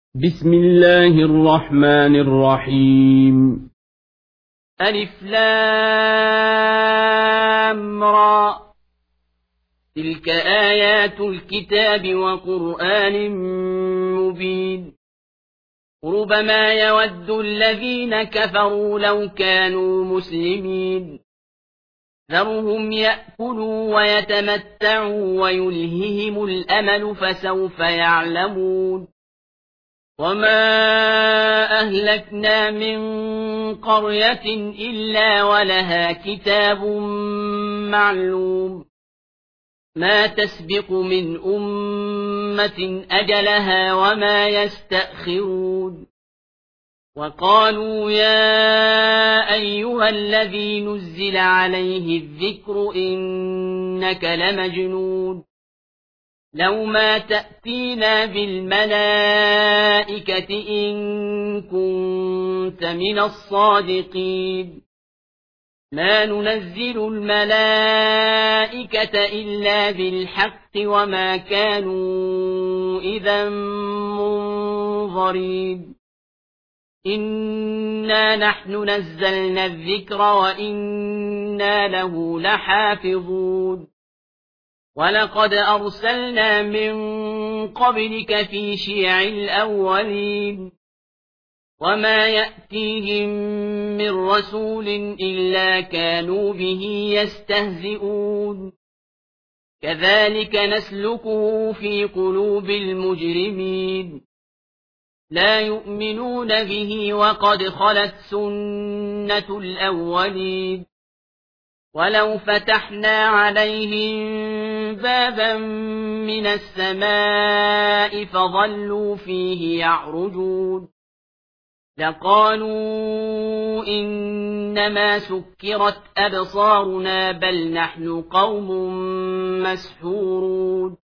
بسم الله الرحمن الرحيم. ألف لام را. تلك آيات الكتاب وقرآن مبين. ربما يود الذين كفروا لو كانوا مسلمين. ذرهم يأكلوا ويتمتعوا ويلههم الأمل فسوف يعلمون. وما أهلكنا من قرية إلا ولها كتاب معلوم. ما تسبق من أمة أجلها وما يستأخرون. وقالوا يا أيها الذي نزل عليه الذكر إنك لمجنون. لو ما تأتينا بالملائكة إن كنت من الصادقين. ما ننزل الملائكة إلا بالحق وما كانوا إذا منظرين. إنا نحن نزلنا الذكر وإنا له لحافظون. ولقد أرسلنا من قبلك في شيع الأولين. وما يأتيهم من رسول إلا كانوا به يستهزئون. كذلك نسلكه في قلوب المجرمين. لا يؤمنون به وقد خلت سنة الأولين. ولو فتحنا عليهم بابا من السماء فظلوا فيه يعرجون لقالوا إنما سكرت أبصارنا بل نحن قوم مسحورون.